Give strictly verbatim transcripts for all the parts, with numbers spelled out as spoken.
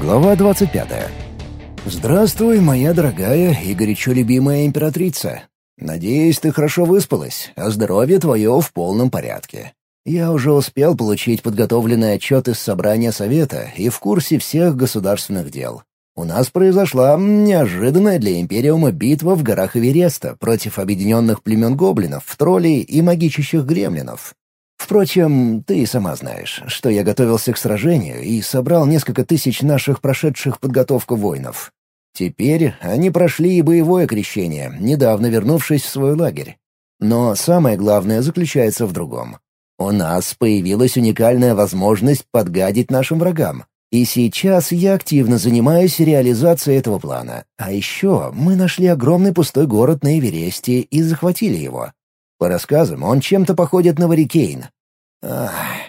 Глава двадцать пятая. «Здравствуй, моя дорогая и горячо любимая императрица. Надеюсь, ты хорошо выспалась, а здоровье твое в полном порядке. Я уже успел получить подготовленный отчет из собрания совета и в курсе всех государственных дел. У нас произошла неожиданная для Империума битва в горах Эвереста против объединенных племен гоблинов, троллей и магичащих гремлинов. Впрочем, ты и сама знаешь, что я готовился к сражению и собрал несколько тысяч наших прошедших подготовку воинов. Теперь они прошли и боевое крещение, недавно вернувшись в свой лагерь. Но самое главное заключается в другом. У нас появилась уникальная возможность подгадить нашим врагам. И сейчас я активно занимаюсь реализацией этого плана. А еще мы нашли огромный пустой город на Эвересте и захватили его. По рассказам, он чем-то походит на Варикейн. Ах.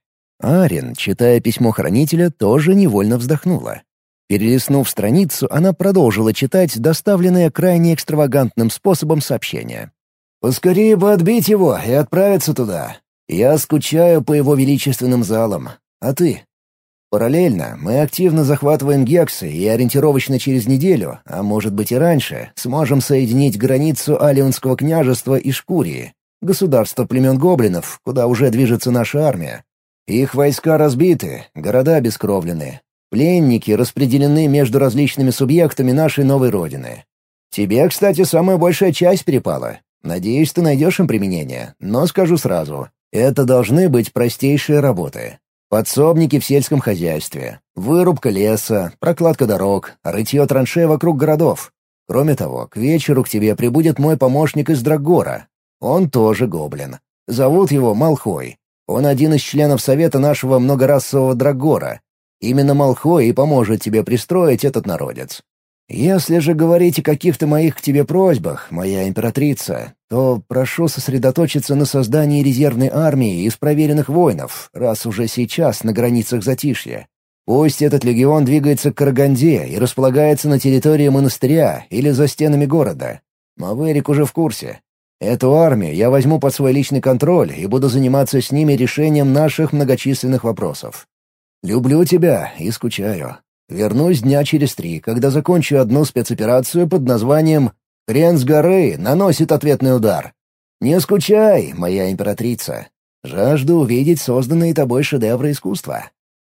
Арин, читая письмо хранителя, тоже невольно вздохнула. Перелистнув страницу, она продолжила читать доставленное крайне экстравагантным способом сообщение. «Поскорее бы отбить его и отправиться туда. Я скучаю по его величественным залам. А ты?» Параллельно мы активно захватываем Гексы и ориентировочно через неделю, а может быть и раньше, сможем соединить границу Алионского княжества и Шкурии, государства племен гоблинов, куда уже движется наша армия. Их войска разбиты, города обескровлены. Пленники распределены между различными субъектами нашей новой родины. Тебе, кстати, самая большая часть перепала. Надеюсь, ты найдешь им применение, но скажу сразу, это должны быть простейшие работы. Подсобники в сельском хозяйстве, вырубка леса, прокладка дорог, рытье траншей вокруг городов. Кроме того, к вечеру к тебе прибудет мой помощник из Драггора. Он тоже гоблин. Зовут его Малхой. Он один из членов совета нашего многорасового Драггора. Именно Малхой и поможет тебе пристроить этот народец. Если же говорить о каких-то моих к тебе просьбах, моя императрица, то прошу сосредоточиться на создании резервной армии из проверенных воинов, раз уже сейчас на границах затишья. Пусть этот легион двигается к Караганде и располагается на территории монастыря или за стенами города. Маверик уже в курсе. Эту армию я возьму под свой личный контроль и буду заниматься с ними решением наших многочисленных вопросов. Люблю тебя и скучаю. Вернусь дня через три, когда закончу одну спецоперацию под названием «Хрен с горы наносит ответный удар». Не скучай, моя императрица. Жажду увидеть созданные тобой шедевры искусства.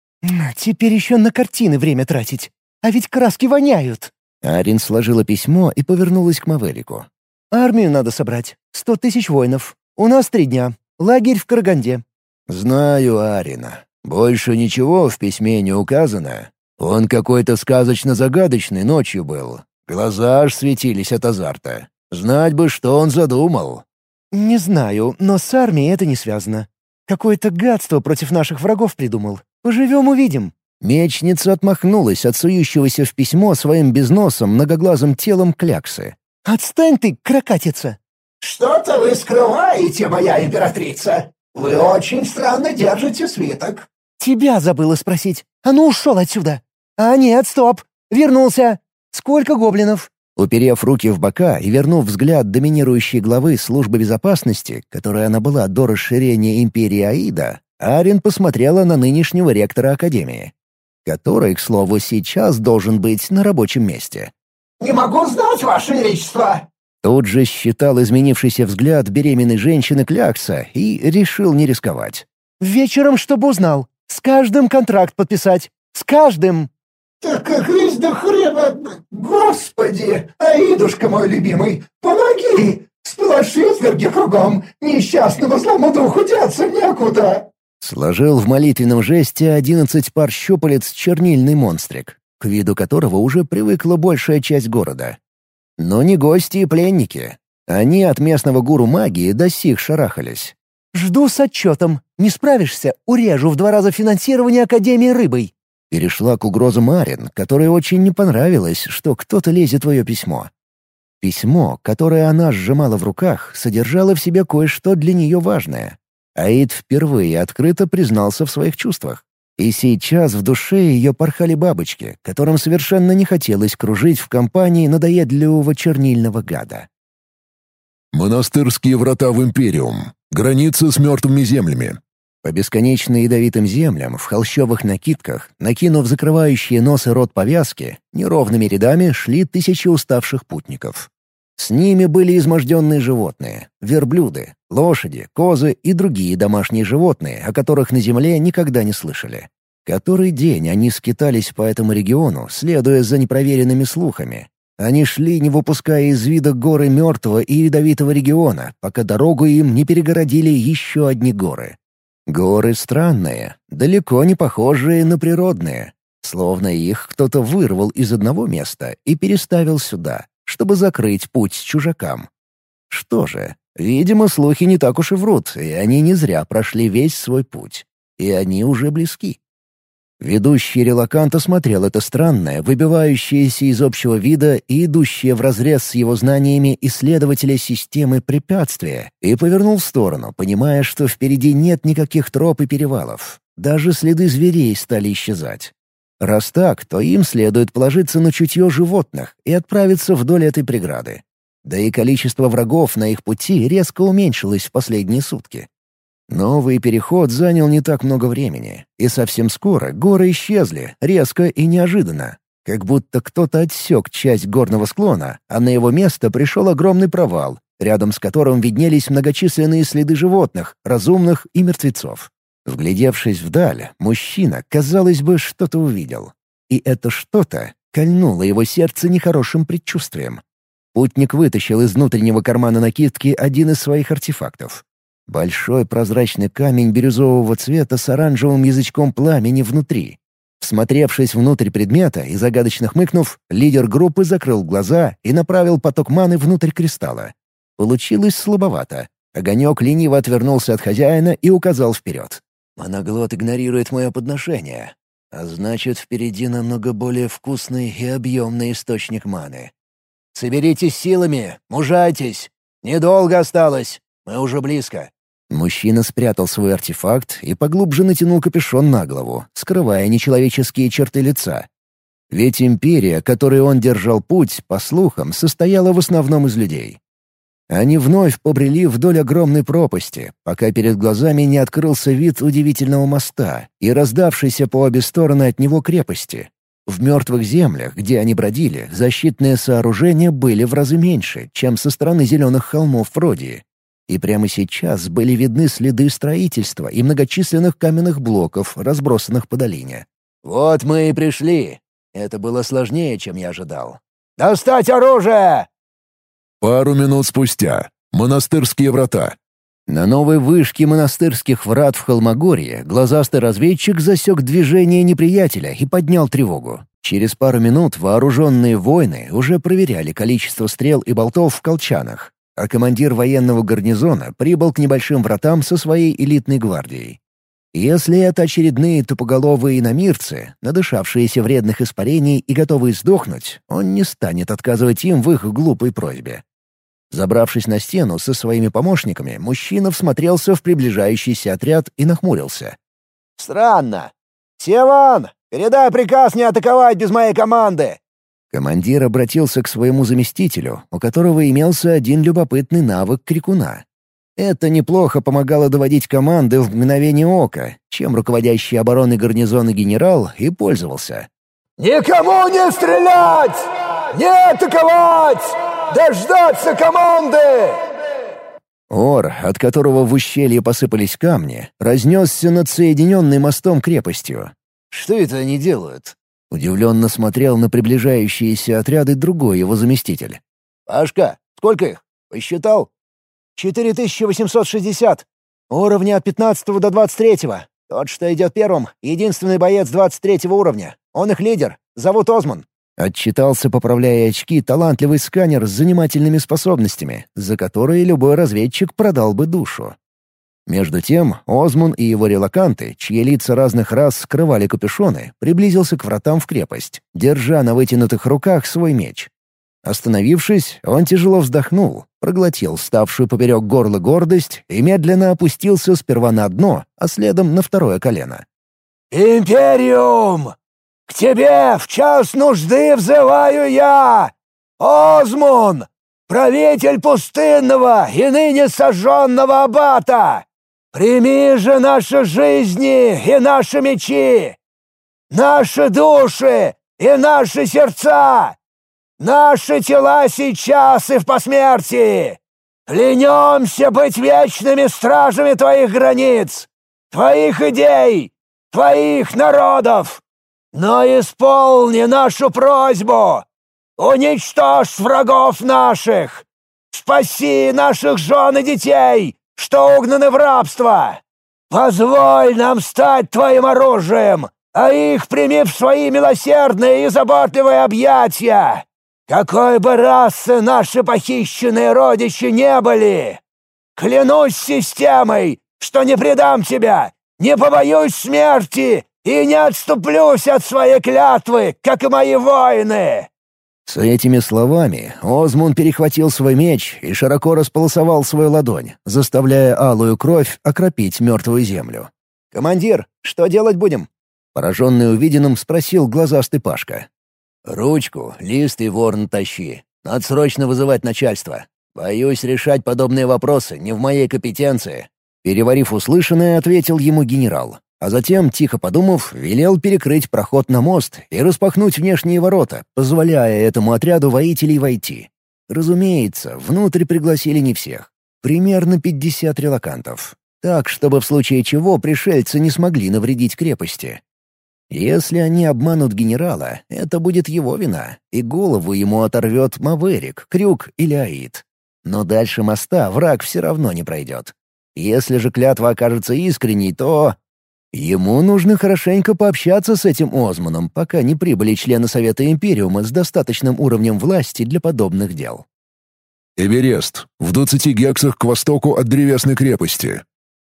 «Теперь еще на картины время тратить. А ведь краски воняют». Арин сложила письмо и повернулась к Маверику. «Армию надо собрать. Сто тысяч воинов. У нас три дня. Лагерь в Караганде». «Знаю Арина. Больше ничего в письме не указано. Он какой-то сказочно-загадочный ночью был. Глаза аж светились от азарта. Знать бы, что он задумал». «Не знаю, но с армией это не связано. Какое-то гадство против наших врагов придумал. Поживем — увидим». Мечница отмахнулась от сующегося в письмо своим безносом многоглазым телом кляксы. «Отстань ты, крокатица!» «Что-то вы скрываете, моя императрица. Вы очень странно держите свиток». «Тебя забыла спросить. А ну ушел отсюда!» «А нет, стоп! Вернулся! Сколько гоблинов?» Уперев руки в бока и вернув взгляд доминирующей главы службы безопасности, которой она была до расширения империи Аида, Арин посмотрела на нынешнего ректора Академии, который, к слову, сейчас должен быть на рабочем месте. «Не могу знать, Ваше Величество!» Тут же считал изменившийся взгляд беременной женщины клякса и решил не рисковать. «Вечером, чтобы узнал. С каждым контракт подписать. С каждым!» «Так как весь до хрена... Господи! Аидушка мой любимый, помоги! Сплошь изверги кругом! Несчастному злому духу деться некуда!» Сложил в молитвенном жесте одиннадцать пар щупалец чернильный монстрик, к виду которого уже привыкла большая часть города. Но не гости и пленники. Они от местного гуру магии до сих шарахались. «Жду с отчетом. Не справишься — урежу в два раза финансирование Академии рыбой». Перешла к угрозам Арин, которой очень не понравилось, что кто-то лезет в ее письмо. Письмо, которое она сжимала в руках, содержало в себе кое-что для нее важное. Аид впервые открыто признался в своих чувствах. И сейчас в душе ее порхали бабочки, которым совершенно не хотелось кружить в компании надоедливого чернильного гада. «Монастырские врата в Империум. Граница с мертвыми землями. По бесконечно ядовитым землям в холщовых накидках, накинув закрывающие нос и рот повязки, неровными рядами шли тысячи уставших путников. С ними были изможденные животные — верблюды, лошади, козы и другие домашние животные, о которых на земле никогда не слышали. Который день они скитались по этому региону, следуя за непроверенными слухами. Они шли, не выпуская из вида горы мертвого и ядовитого региона, пока дорогу им не перегородили еще одни горы. Горы странные, далеко не похожие на природные. Словно их кто-то вырвал из одного места и переставил сюда, чтобы закрыть путь чужакам. Что же, видимо, слухи не так уж и врут, и они не зря прошли весь свой путь. И они уже близки. Ведущий релакант осмотрел это странное, выбивающееся из общего вида и идущее вразрез с его знаниями исследователя системы препятствия и повернул в сторону, понимая, что впереди нет никаких троп и перевалов. Даже следы зверей стали исчезать. Раз так, то им следует положиться на чутье животных и отправиться вдоль этой преграды. Да и количество врагов на их пути резко уменьшилось в последние сутки. Новый переход занял не так много времени, и совсем скоро горы исчезли, резко и неожиданно. Как будто кто-то отсек часть горного склона, а на его место пришел огромный провал, рядом с которым виднелись многочисленные следы животных, разумных и мертвецов. Вглядевшись вдаль, мужчина, казалось бы, что-то увидел. И это что-то кольнуло его сердце нехорошим предчувствием. Путник вытащил из внутреннего кармана накидки один из своих артефактов. Большой прозрачный камень бирюзового цвета с оранжевым язычком пламени внутри. Всмотревшись внутрь предмета и загадочно хмыкнув, лидер группы закрыл глаза и направил поток маны внутрь кристалла. Получилось слабовато. Огонек лениво отвернулся от хозяина и указал вперед. «Моноглот игнорирует мое подношение, а значит, впереди намного более вкусный и объемный источник маны. Соберитесь силами, мужайтесь! Недолго осталось, мы уже близко». Мужчина спрятал свой артефакт и поглубже натянул капюшон на голову, скрывая нечеловеческие черты лица. Ведь империя, которой он держал путь, по слухам, состояла в основном из людей. Они вновь побрели вдоль огромной пропасти, пока перед глазами не открылся вид удивительного моста и раздавшейся по обе стороны от него крепости. В мертвых землях, где они бродили, защитные сооружения были в разы меньше, чем со стороны зеленых холмов Фродии. И прямо сейчас были видны следы строительства и многочисленных каменных блоков, разбросанных по долине. «Вот мы и пришли. Это было сложнее, чем я ожидал». «Достать оружие!» Пару минут спустя. Монастырские врата. На новой вышке монастырских врат в Холмогорье глазастый разведчик засек движение неприятеля и поднял тревогу. Через пару минут вооруженные воины уже проверяли количество стрел и болтов в колчанах, а командир военного гарнизона прибыл к небольшим вратам со своей элитной гвардией. Если это очередные тупоголовые иномирцы, надышавшиеся вредных испарений и готовые сдохнуть, он не станет отказывать им в их глупой просьбе. Забравшись на стену со своими помощниками, мужчина всмотрелся в приближающийся отряд и нахмурился. «Странно. Севан, передай приказ не атаковать без моей команды!» Командир обратился к своему заместителю, у которого имелся один любопытный навык крикуна. Это неплохо помогало доводить команды в мгновение ока, чем руководящий обороной гарнизона генерал и пользовался. «Никому не стрелять! Не атаковать! Дождаться команды!» Ор, от которого в ущелье посыпались камни, разнесся над соединенной мостом крепостью. «Что это они делают?» Удивленно смотрел на приближающиеся отряды другой его заместитель. «Пашка, сколько их? Посчитал?» четыре тысячи восемьсот шестьдесят. Уровня от пятнадцатого до двадцать третьего. Тот, что идет первым, единственный боец двадцать третьего уровня. Он их лидер. Зовут Озман». Отчитался, поправляя очки, талантливый сканер с занимательными способностями, за которые любой разведчик продал бы душу. Между тем, Озман и его релаканты, чьи лица разных рас скрывали капюшоны, приблизился к вратам в крепость, держа на вытянутых руках свой меч. Остановившись, он тяжело вздохнул, проглотил ставшую поперек горла гордость и медленно опустился сперва на одно, а следом на второе колено. «Империум! К тебе в час нужды взываю я! Озмун! Правитель пустынного и ныне сожженного аббата! Прими же наши жизни и наши мечи, наши души и наши сердца, наши тела сейчас и в посмертии. Клянемся быть вечными стражами твоих границ, твоих идей, твоих народов. Но исполни нашу просьбу. Уничтожь врагов наших. Спаси наших жен и детей, что угнаны в рабство. Позволь нам стать твоим оружием, а их прими в свои милосердные и заботливые объятия. Какой бы расы наши похищенные родичи не были, клянусь системой, что не предам тебя, не побоюсь смерти и не отступлюсь от своей клятвы, как и мои воины!» С этими словами Озмунд перехватил свой меч и широко располосовал свою ладонь, заставляя алую кровь окропить мертвую землю. «Командир, что делать будем?» Пораженный увиденным, спросил глазастый Пашка. «Ручку, лист и ворон тащи. Надо срочно вызывать начальство. Боюсь, решать подобные вопросы не в моей компетенции». Переварив услышанное, ответил ему генерал. А затем, тихо подумав, велел перекрыть проход на мост и распахнуть внешние ворота, позволяя этому отряду воителей войти. Разумеется, внутрь пригласили не всех. Примерно пятьдесят релокантов. Так, чтобы в случае чего пришельцы не смогли навредить крепости. Если они обманут генерала, это будет его вина, и голову ему оторвет Маверик, Крюк или Аид. Но дальше моста враг все равно не пройдет. Если же клятва окажется искренней, то... Ему нужно хорошенько пообщаться с этим Озманом, пока не прибыли члены Совета Империума с достаточным уровнем власти для подобных дел. Эверест. В двадцати гексах к востоку от древесной крепости.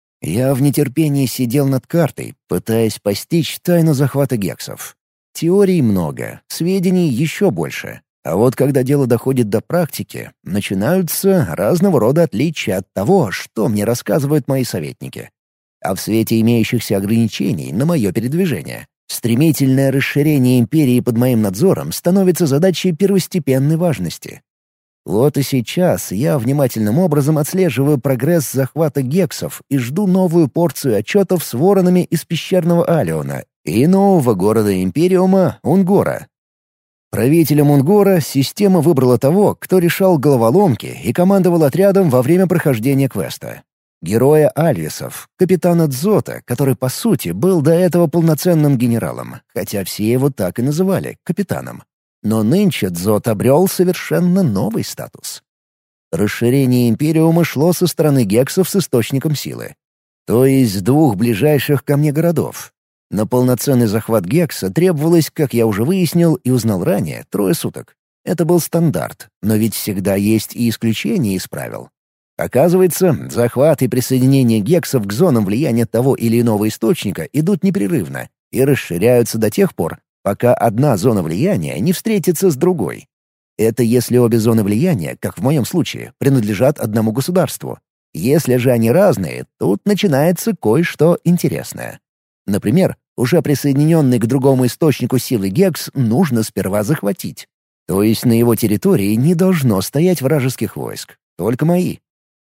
Я в нетерпении сидел над картой, пытаясь постичь тайну захвата гексов. Теорий много, сведений еще больше. А вот когда дело доходит до практики, начинаются разного рода отличия от того, что мне рассказывают мои советники. А в свете имеющихся ограничений на мое передвижение, стремительное расширение империи под моим надзором становится задачей первостепенной важности. Вот и сейчас я внимательным образом отслеживаю прогресс захвата гексов и жду новую порцию отчетов с воронами из пещерного Алиона и нового города Империума Унгора. Правителем Унгора система выбрала того, кто решал головоломки и командовал отрядом во время прохождения квеста. Героя Альвисов, капитана Дзота, который, по сути, был до этого полноценным генералом, хотя все его так и называли — капитаном. Но нынче Дзот обрел совершенно новый статус. Расширение Империума шло со стороны гексов с источником силы. То есть с двух ближайших ко мне городов. На полноценный захват гекса требовалось, как я уже выяснил и узнал ранее, трое суток. Это был стандарт, но ведь всегда есть и исключения из правил. Оказывается, захват и присоединение гексов к зонам влияния того или иного источника идут непрерывно и расширяются до тех пор, пока одна зона влияния не встретится с другой. Это если обе зоны влияния, как в моем случае, принадлежат одному государству. Если же они разные, тут начинается кое-что интересное. Например, уже присоединенный к другому источнику силы гекс нужно сперва захватить. То есть на его территории не должно стоять вражеских войск, только мои.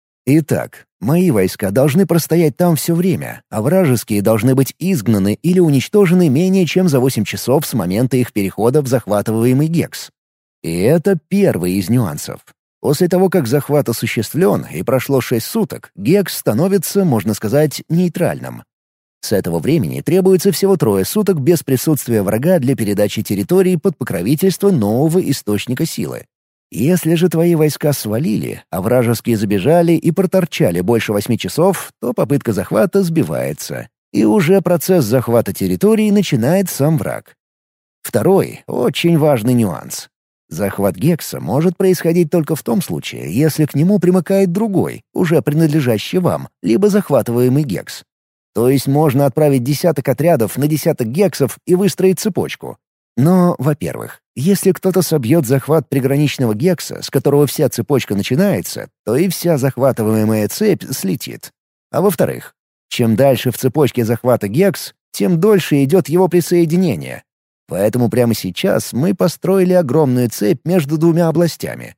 Итак, мои войска должны простоять там все время, а вражеские должны быть изгнаны или уничтожены менее чем за восемь часов с момента их перехода в захватываемый гекс. И это первый из нюансов. После того, как захват осуществлен и прошло шесть суток, гекс становится, можно сказать, нейтральным. С этого времени требуется всего трое суток без присутствия врага для передачи территории под покровительство нового источника силы. Если же твои войска свалили, а вражеские забежали и проторчали больше восьми часов, то попытка захвата сбивается, и уже процесс захвата территории начинает сам враг. Второй, очень важный нюанс. Захват гекса может происходить только в том случае, если к нему примыкает другой, уже принадлежащий вам, либо захватываемый гекс. То есть можно отправить десяток отрядов на десяток гексов и выстроить цепочку. Но, во-первых, если кто-то собьет захват приграничного гекса, с которого вся цепочка начинается, то и вся захватываемая цепь слетит. А во-вторых, чем дальше в цепочке захвата гекс, тем дольше идет его присоединение. Поэтому прямо сейчас мы построили огромную цепь между двумя областями.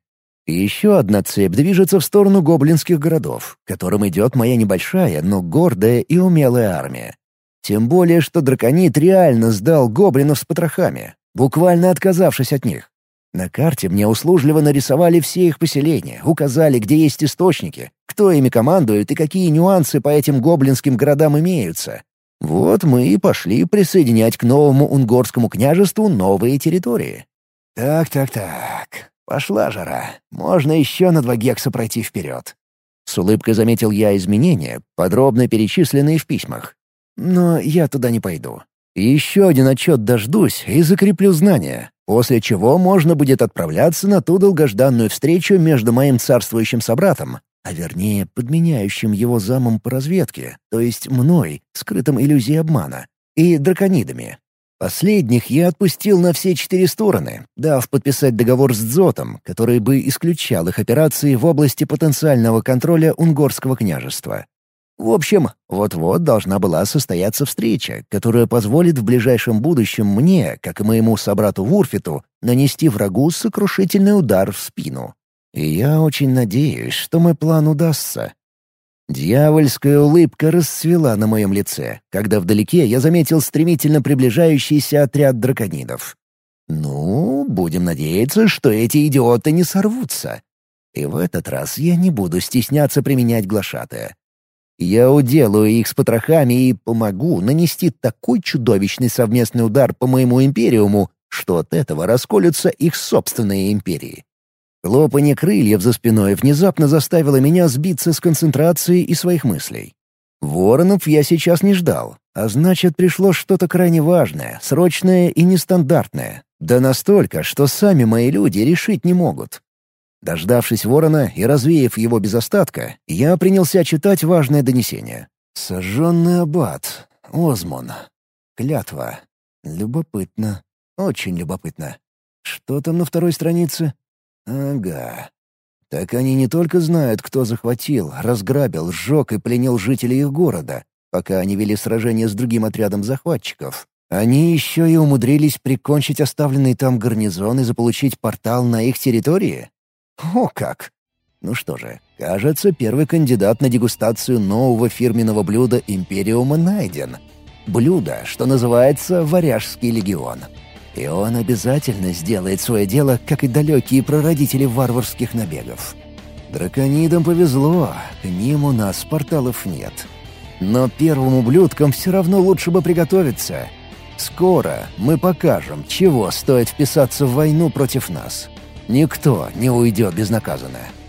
И еще одна цепь движется в сторону гоблинских городов, к которым идет моя небольшая, но гордая и умелая армия. Тем более, что драконид реально сдал гоблинов с потрохами, буквально отказавшись от них. На карте мне услужливо нарисовали все их поселения, указали, где есть источники, кто ими командует и какие нюансы по этим гоблинским городам имеются. Вот мы и пошли присоединять к новому унгорскому княжеству новые территории. Так-так-так, пошла жара. Можно еще на два гекса пройти вперед. С улыбкой заметил я изменения, подробно перечисленные в письмах. Но я туда не пойду. Еще один отчет дождусь и закреплю знания, после чего можно будет отправляться на ту долгожданную встречу между моим царствующим собратом, а вернее подменяющим его замом по разведке, то есть мной, скрытым иллюзией обмана, и драконидами. Последних я отпустил на все четыре стороны, дав подписать договор с Дзотом, который бы исключал их операции в области потенциального контроля Унгорского княжества. В общем, вот-вот должна была состояться встреча, которая позволит в ближайшем будущем мне, как и моему собрату Вурфиту, нанести врагу сокрушительный удар в спину. И я очень надеюсь, что мой план удастся. Дьявольская улыбка расцвела на моем лице, когда вдалеке я заметил стремительно приближающийся отряд драконидов. Ну, будем надеяться, что эти идиоты не сорвутся. И в этот раз я не буду стесняться применять глашатая. Я уделаю их с потрохами и помогу нанести такой чудовищный совместный удар по моему империуму, что от этого расколются их собственные империи. Хлопанье крыльев за спиной внезапно заставило меня сбиться с концентрации и своих мыслей. Воронов я сейчас не ждал, а значит, пришло что-то крайне важное, срочное и нестандартное. Да настолько, что сами мои люди решить не могут. Дождавшись ворона и развеяв его без остатка, я принялся читать важное донесение. «Сожженный аббат. Озмон. Клятва. Любопытно. Очень любопытно. Что там на второй странице? Ага. Так они не только знают, кто захватил, разграбил, сжег и пленил жителей их города, пока они вели сражение с другим отрядом захватчиков. Они еще и умудрились прикончить оставленный там гарнизон и заполучить портал на их территории? О как! Ну что же, кажется, первый кандидат на дегустацию нового фирменного блюда Империума найден. Блюдо, что называется «Варяжский легион». И он обязательно сделает свое дело, как и далекие прародители варварских набегов. Драконидам повезло, к ним у нас порталов нет. Но первым ублюдкам все равно лучше бы приготовиться. Скоро мы покажем, чего стоит вписаться в войну против нас. Никто не уйдет безнаказанно.